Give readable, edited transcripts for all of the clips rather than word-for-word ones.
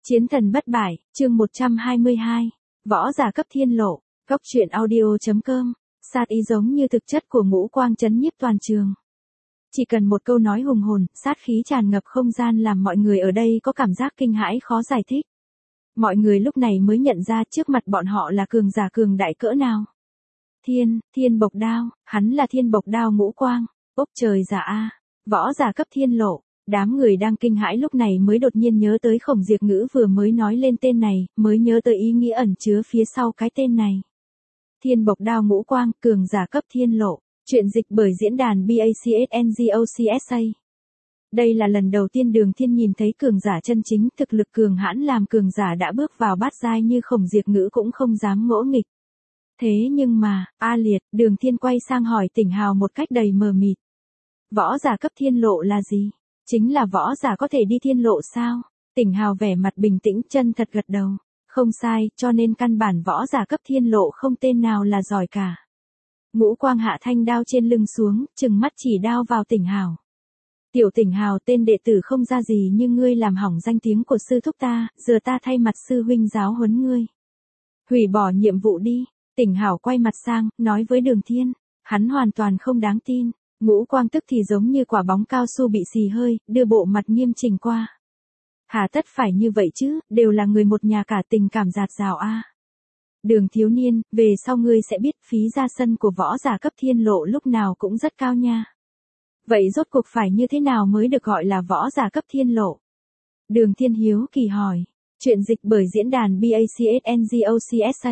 Chiến thần bất bại, chương 122. Võ giả cấp thiên lộ, góc truyện audio.com. Sát ý giống như thực chất của Ngũ Quang chấn nhiếp toàn trường. Chỉ cần một câu nói hùng hồn, sát khí tràn ngập không gian làm mọi người ở đây có cảm giác kinh hãi khó giải thích. Mọi người lúc này mới nhận ra trước mặt bọn họ là cường giả cường đại cỡ nào. Thiên bộc đao, hắn là Thiên Bộc Đao Ngũ Quang. Ốc trời giả a, võ giả cấp thiên lộ. Đám người đang kinh hãi lúc này mới đột nhiên nhớ tới Khổng Diệp Ngữ vừa mới nói lên tên này, mới nhớ tới ý nghĩa ẩn chứa phía sau cái tên này. Thiên Bộc Đao Ngũ Quang, cường giả cấp thiên lộ, truyện dịch bởi diễn đàn BACSNGOCSA. Đây là lần đầu tiên Đường Thiên nhìn thấy cường giả chân chính, thực lực cường hãn làm cường giả đã bước vào bát giai như Khổng Diệp Ngữ cũng không dám ngỗ nghịch. Thế nhưng mà, A Liệt, Đường Thiên quay sang hỏi Tỉnh Hào một cách đầy mờ mịt. Võ giả cấp thiên lộ là gì? Chính là võ giả có thể đi thiên lộ sao? Tỉnh Hào vẻ mặt bình tĩnh chân thật gật đầu. Không sai, cho nên căn bản võ giả cấp thiên lộ không tên nào là giỏi cả. Ngũ Quang hạ thanh đao trên lưng xuống, trừng mắt chỉ đao vào Tỉnh Hào. Tiểu Tỉnh Hào, tên đệ tử không ra gì nhưng ngươi làm hỏng danh tiếng của sư thúc ta, giờ ta thay mặt sư huynh giáo huấn ngươi. Hủy bỏ nhiệm vụ đi. Tỉnh Hào quay mặt sang, nói với Đường Thiên. Hắn hoàn toàn không đáng tin. Ngũ Quang tức thì giống như quả bóng cao su bị xì hơi, đưa bộ mặt nghiêm chỉnh qua. Hà tất phải như vậy chứ, đều là người một nhà cả, tình cảm dạt dào a. Đường thiếu niên, về sau ngươi sẽ biết phí ra sân của võ giả cấp thiên lộ lúc nào cũng rất cao nha. Vậy rốt cuộc phải như thế nào mới được gọi là võ giả cấp thiên lộ? Đường Thiên hiếu kỳ hỏi. Truyện dịch bởi diễn đàn BACSNGOCSA.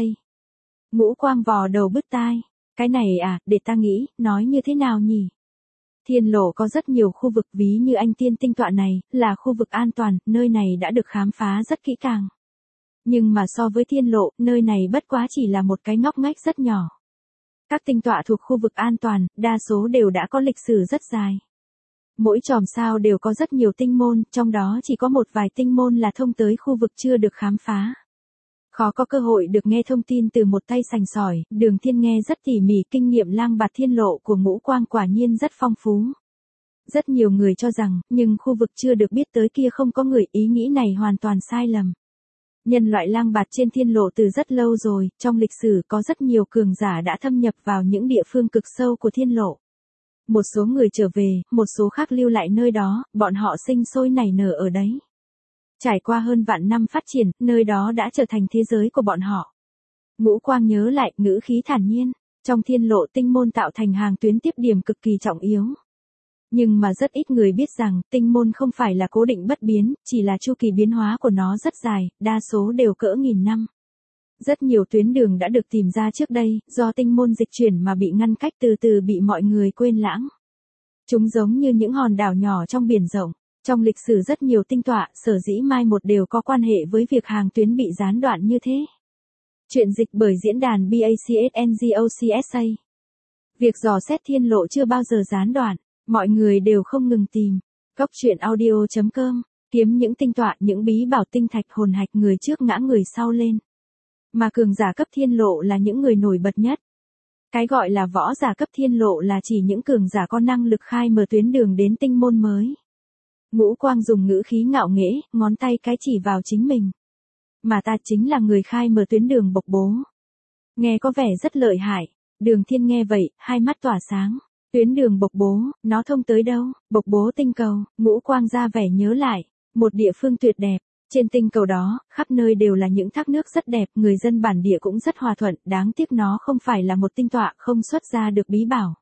Ngũ Quang vò đầu bứt tai. Cái này à, để ta nghĩ, nói như thế nào nhỉ? Thiên lộ có rất nhiều khu vực, ví như anh tiên tinh tọa này, là khu vực an toàn, nơi này đã được khám phá rất kỹ càng. Nhưng mà so với thiên lộ, nơi này bất quá chỉ là một cái ngóc ngách rất nhỏ. Các tinh tọa thuộc khu vực an toàn, đa số đều đã có lịch sử rất dài. Mỗi chòm sao đều có rất nhiều tinh môn, trong đó chỉ có một vài tinh môn là thông tới khu vực chưa được khám phá. Khó có cơ hội được nghe thông tin từ một tay sành sỏi, Đường Thiên nghe rất tỉ mỉ, kinh nghiệm lang bạt thiên lộ của Ngũ Quang quả nhiên rất phong phú. Rất nhiều người cho rằng, nhưng khu vực chưa được biết tới kia không có người, ý nghĩ này hoàn toàn sai lầm. Nhân loại lang bạt trên thiên lộ từ rất lâu rồi, trong lịch sử có rất nhiều cường giả đã thâm nhập vào những địa phương cực sâu của thiên lộ. Một số người trở về, một số khác lưu lại nơi đó, bọn họ sinh sôi nảy nở ở đấy. Trải qua hơn vạn năm phát triển, nơi đó đã trở thành thế giới của bọn họ. Ngũ Quang nhớ lại, ngữ khí thản nhiên. Trong thiên lộ tinh môn tạo thành hàng tuyến tiếp điểm cực kỳ trọng yếu. Nhưng mà rất ít người biết rằng, tinh môn không phải là cố định bất biến, chỉ là chu kỳ biến hóa của nó rất dài, đa số đều cỡ nghìn năm. Rất nhiều tuyến đường đã được tìm ra trước đây, do tinh môn dịch chuyển mà bị ngăn cách từ từ bị mọi người quên lãng. Chúng giống như những hòn đảo nhỏ trong biển rộng. Trong lịch sử rất nhiều tinh tọa, sở dĩ mai một đều có quan hệ với việc hàng tuyến bị gián đoạn như thế. Truyện dịch bởi diễn đàn BACSNGOCSA. Việc dò xét thiên lộ chưa bao giờ gián đoạn, mọi người đều không ngừng tìm. Góc truyện audio.com, kiếm những tinh tọa, những bí bảo tinh thạch hồn hạch, người trước ngã người sau lên. Mà cường giả cấp thiên lộ là những người nổi bật nhất. Cái gọi là võ giả cấp thiên lộ là chỉ những cường giả có năng lực khai mở tuyến đường đến tinh môn mới. Ngũ Quang dùng ngữ khí ngạo nghễ, ngón tay cái chỉ vào chính mình. Mà ta chính là người khai mở tuyến đường Bộc Bố. Nghe có vẻ rất lợi hại. Đường Thiên nghe vậy, hai mắt tỏa sáng. Tuyến đường Bộc Bố, nó thông tới đâu? Bộc Bố tinh cầu. Ngũ Quang ra vẻ nhớ lại. Một địa phương tuyệt đẹp. Trên tinh cầu đó, khắp nơi đều là những thác nước rất đẹp, người dân bản địa cũng rất hòa thuận, đáng tiếc nó không phải là một tinh tọa, không xuất ra được bí bảo.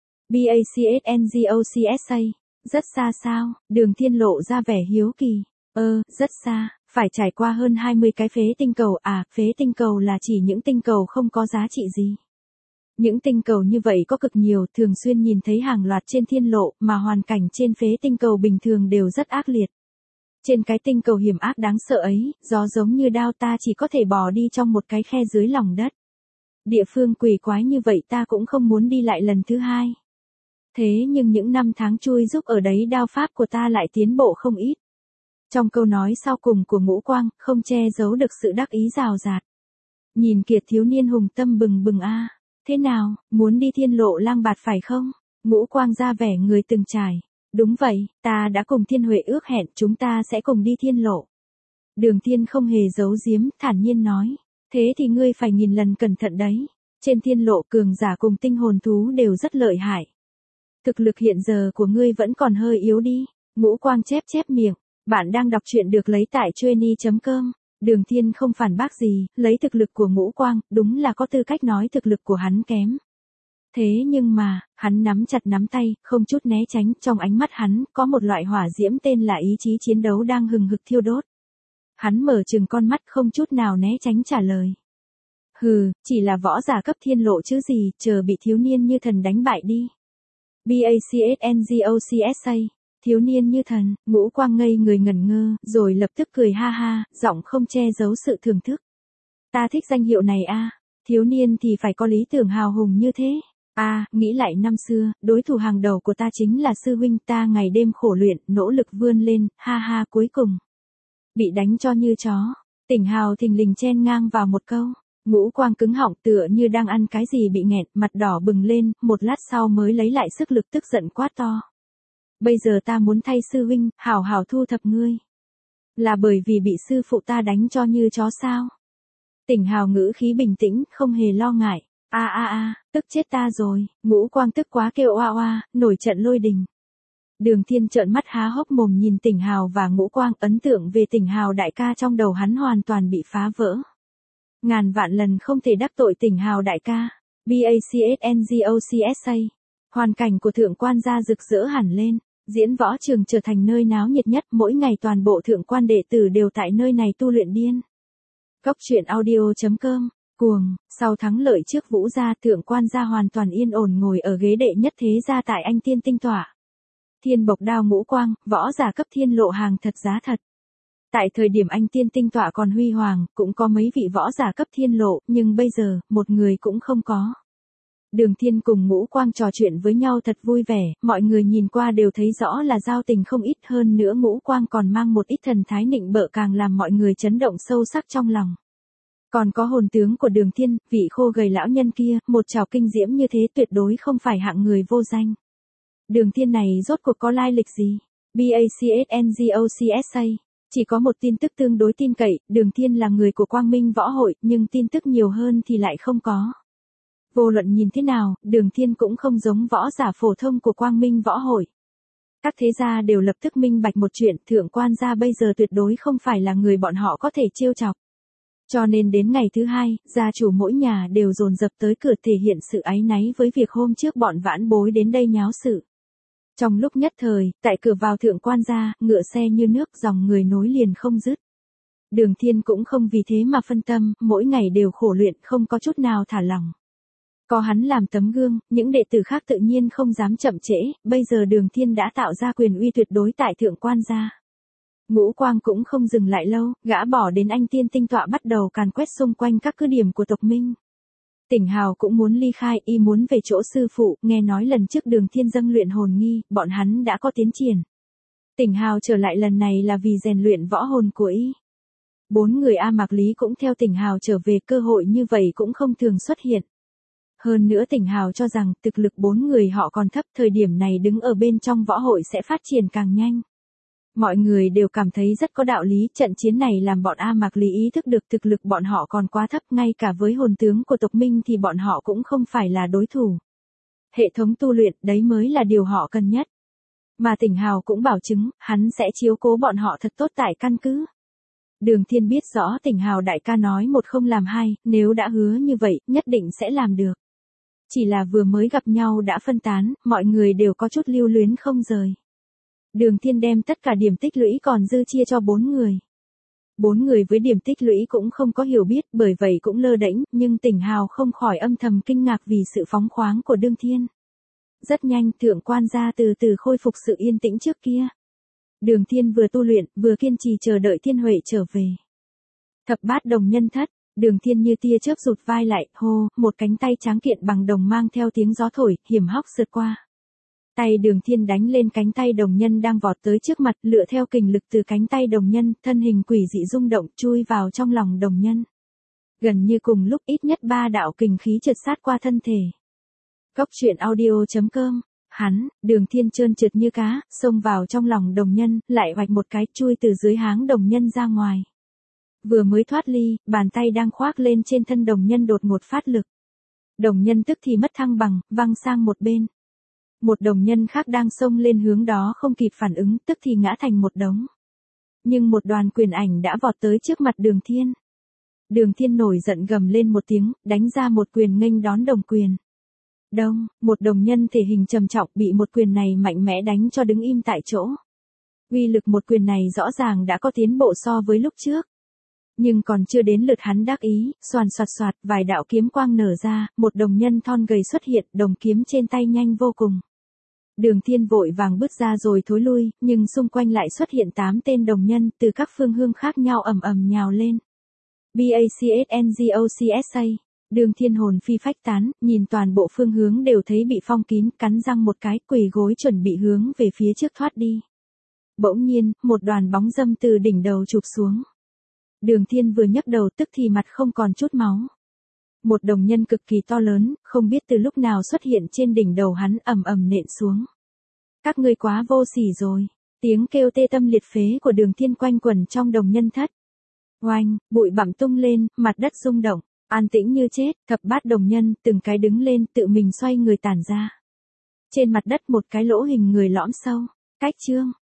BACSNGOCSA. Rất xa sao? Đường Thiên lộ ra vẻ hiếu kỳ. Rất xa, phải trải qua hơn 20 cái phế tinh cầu. À, phế tinh cầu là chỉ những tinh cầu không có giá trị gì. Những tinh cầu như vậy có cực nhiều, thường xuyên nhìn thấy hàng loạt trên thiên lộ, mà hoàn cảnh trên phế tinh cầu bình thường đều rất ác liệt. Trên cái tinh cầu hiểm ác đáng sợ ấy, gió giống như đao, ta chỉ có thể bò đi trong một cái khe dưới lòng đất. Địa phương quỷ quái như vậy ta cũng không muốn đi lại lần thứ hai. Thế nhưng những năm tháng chui giúp ở đấy, đao pháp của ta lại tiến bộ không ít. Trong câu nói sau cùng của Ngũ Quang, không che giấu được sự đắc ý rào rạt. Nhìn kiệt thiếu niên hùng tâm bừng bừng a. Thế nào, muốn đi thiên lộ lang bạt phải không? Ngũ Quang ra vẻ người từng trải. Đúng vậy, ta đã cùng Thiên Huệ ước hẹn, chúng ta sẽ cùng đi thiên lộ. Đường Thiên không hề giấu giếm, thản nhiên nói. Thế thì ngươi phải nghìn lần cẩn thận đấy. Trên thiên lộ cường giả cùng tinh hồn thú đều rất lợi hại. Thực lực hiện giờ của ngươi vẫn còn hơi yếu đi. Ngũ Quang chép chép miệng. Bạn đang đọc truyện được lấy tại Trainy.com. Đường Thiên không phản bác gì, lấy thực lực của Ngũ Quang, đúng là có tư cách nói thực lực của hắn kém. Thế nhưng mà, hắn nắm chặt nắm tay, không chút né tránh, trong ánh mắt hắn, có một loại hỏa diễm tên là ý chí chiến đấu đang hừng hực thiêu đốt. Hắn mở trừng con mắt không chút nào né tránh trả lời. Hừ, chỉ là võ giả cấp thiên lộ chứ gì, chờ bị thiếu niên như thần đánh bại đi. BACSNGOCSA, thiếu niên như thần, Ngũ Quang ngây người ngẩn ngơ, rồi lập tức cười ha ha, giọng không che giấu sự thưởng thức. Ta thích danh hiệu này a, thiếu niên thì phải có lý tưởng hào hùng như thế. Nghĩ lại năm xưa, đối thủ hàng đầu của ta chính là sư huynh ta ngày đêm khổ luyện, nỗ lực vươn lên, ha ha cuối cùng. Bị đánh cho như chó. Tỉnh Hào thình lình chen ngang vào một câu. Ngũ Quang cứng họng tựa như đang ăn cái gì bị nghẹn, mặt đỏ bừng lên, một lát sau mới lấy lại sức lực tức giận quát to. Bây giờ ta muốn thay sư huynh, hảo hảo thu thập ngươi. Là bởi vì bị sư phụ ta đánh cho như chó sao? Tỉnh Hào ngữ khí bình tĩnh, không hề lo ngại. Tức chết ta rồi, Ngũ Quang tức quá kêu oa oa, nổi trận lôi đình. Đường Thiên trợn mắt há hốc mồm nhìn Tỉnh Hào và Ngũ Quang, ấn tượng về Tỉnh Hào đại ca trong đầu hắn hoàn toàn bị phá vỡ. Ngàn vạn lần không thể đắc tội Tỉnh Hào đại ca. BACSNGOCSA. Hoàn cảnh của thượng quan gia rực rỡ hẳn lên, diễn võ trường trở thành nơi náo nhiệt nhất, mỗi ngày toàn bộ thượng quan đệ tử đều tại nơi này tu luyện điên. Góc truyện audio.com. Cuồng, sau thắng lợi trước Vũ gia, thượng quan gia hoàn toàn yên ổn ngồi ở ghế đệ nhất thế gia tại Anh Tiên Tinh tọa. Thiên Bộc Đao Ngũ Quang, võ giả cấp thiên lộ hàng thật giá thật. Tại thời điểm Anh Tiên Tinh tọa còn huy hoàng, cũng có mấy vị võ giả cấp thiên lộ, nhưng bây giờ, một người cũng không có. Đường Thiên cùng Ngũ Quang trò chuyện với nhau thật vui vẻ, mọi người nhìn qua đều thấy rõ là giao tình không ít, hơn nữa Ngũ Quang còn mang một ít thần thái nịnh bợ càng làm mọi người chấn động sâu sắc trong lòng. Còn có hồn tướng của Đường Thiên, vị khô gầy lão nhân kia, một trảo kinh diễm như thế tuyệt đối không phải hạng người vô danh. Đường Thiên này rốt cuộc có lai lịch gì? BACSNGOCSA. Chỉ có một tin tức tương đối tin cậy, Đường Thiên là người của Quang Minh Võ Hội, nhưng tin tức nhiều hơn thì lại không có. Vô luận nhìn thế nào, Đường Thiên cũng không giống võ giả phổ thông của Quang Minh Võ Hội. Các thế gia đều lập tức minh bạch một chuyện, thượng quan gia bây giờ tuyệt đối không phải là người bọn họ có thể trêu chọc. Cho nên đến ngày thứ hai, gia chủ mỗi nhà đều dồn dập tới cửa thể hiện sự áy náy với việc hôm trước bọn vãn bối đến đây nháo sự. Trong lúc nhất thời, tại cửa vào thượng quan gia, ngựa xe như nước, dòng người nối liền không dứt. Đường Thiên cũng không vì thế mà phân tâm, mỗi ngày đều khổ luyện, không có chút nào thả lỏng. Có hắn làm tấm gương, những đệ tử khác tự nhiên không dám chậm trễ, bây giờ Đường Thiên đã tạo ra quyền uy tuyệt đối tại thượng quan gia. Ngũ Quang cũng không dừng lại lâu, gã bỏ đến Anh Tiên Tinh tọa bắt đầu càn quét xung quanh các cứ điểm của tộc Minh. Tỉnh Hào cũng muốn ly khai, y muốn về chỗ sư phụ, nghe nói lần trước Đường Thiên dâng luyện hồn nghi, bọn hắn đã có tiến triển. Tỉnh Hào trở lại lần này là vì rèn luyện võ hồn của y. 4 người A Mạc Lý cũng theo Tỉnh Hào trở về, cơ hội như vậy cũng không thường xuất hiện. Hơn nữa Tỉnh Hào cho rằng thực lực 4 người họ còn thấp, thời điểm này đứng ở bên trong võ hội sẽ phát triển càng nhanh. Mọi người đều cảm thấy rất có đạo lý, trận chiến này làm bọn A Mạc Lý ý thức được thực lực bọn họ còn quá thấp, ngay cả với hồn tướng của tộc Minh thì bọn họ cũng không phải là đối thủ. Hệ thống tu luyện, đấy mới là điều họ cần nhất. Mà Tỉnh Hào cũng bảo chứng, hắn sẽ chiếu cố bọn họ thật tốt tại căn cứ. Đường Thiên biết rõ Tỉnh Hào đại ca nói một không làm hai, nếu đã hứa như vậy, nhất định sẽ làm được. Chỉ là vừa mới gặp nhau đã phân tán, mọi người đều có chút lưu luyến không rời. Đường Thiên đem tất cả điểm tích lũy còn dư chia cho 4 người. 4 người với điểm tích lũy cũng không có hiểu biết, bởi vậy cũng lơ đễnh, nhưng Tỉnh Hào không khỏi âm thầm kinh ngạc vì sự phóng khoáng của Đường Thiên. Rất nhanh, thượng quan gia từ từ khôi phục sự yên tĩnh trước kia. Đường Thiên vừa tu luyện, vừa kiên trì chờ đợi Thiên Huệ trở về. Thập bát đồng nhân thất, Đường Thiên như tia chớp rụt vai lại, hô, một cánh tay tráng kiện bằng đồng mang theo tiếng gió thổi, hiểm hóc sượt qua. Tay Đường Thiên đánh lên cánh tay đồng nhân đang vọt tới trước mặt, lựa theo kình lực từ cánh tay đồng nhân, thân hình quỷ dị rung động, chui vào trong lòng đồng nhân. Gần như cùng lúc ít nhất 3 đạo kình khí trượt sát qua thân thể. Góc truyện audio.com. Đường Thiên trơn trượt như cá, xông vào trong lòng đồng nhân, lại hoạch một cái, chui từ dưới háng đồng nhân ra ngoài. Vừa mới thoát ly, bàn tay đang khoác lên trên thân đồng nhân đột ngột phát lực. Đồng nhân tức thì mất thăng bằng, văng sang một bên. Một đồng nhân khác đang xông lên hướng đó không kịp phản ứng, tức thì ngã thành một đống. Nhưng một đoàn quyền ảnh đã vọt tới trước mặt Đường Thiên. Đường Thiên nổi giận gầm lên một tiếng, đánh ra một quyền nghênh đón đồng quyền. Đông, một đồng nhân thể hình trầm trọng bị một quyền này mạnh mẽ đánh cho đứng im tại chỗ. Uy lực một quyền này rõ ràng đã có tiến bộ so với lúc trước. Nhưng còn chưa đến lượt hắn đắc ý, xoàn xoạt xoạt, vài đạo kiếm quang nở ra, một đồng nhân thon gầy xuất hiện, đồng kiếm trên tay nhanh vô cùng. Đường Thiên vội vàng bước ra rồi thối lui, nhưng xung quanh lại xuất hiện 8 tên đồng nhân, từ các phương hướng khác nhau ầm ầm nhào lên. BACSNGOCSA. Đường Thiên hồn phi phách tán, nhìn toàn bộ phương hướng đều thấy bị phong kín, cắn răng một cái, quỳ gối chuẩn bị hướng về phía trước thoát đi. Bỗng nhiên, một đoàn bóng dâm từ đỉnh đầu chụp xuống. Đường Thiên vừa nhấc đầu tức thì mặt không còn chút máu. Một đồng nhân cực kỳ to lớn, không biết từ lúc nào xuất hiện trên đỉnh đầu hắn, ầm ầm nện xuống. Các ngươi quá vô sỉ rồi. Tiếng kêu tê tâm liệt phế của Đường Thiên quanh quẩn trong đồng nhân thất. Oanh, bụi bặm tung lên, mặt đất rung động, an tĩnh như chết, thập bát đồng nhân, từng cái đứng lên, tự mình xoay người tản ra. Trên mặt đất một cái lỗ hình người lõm sâu, cách chương.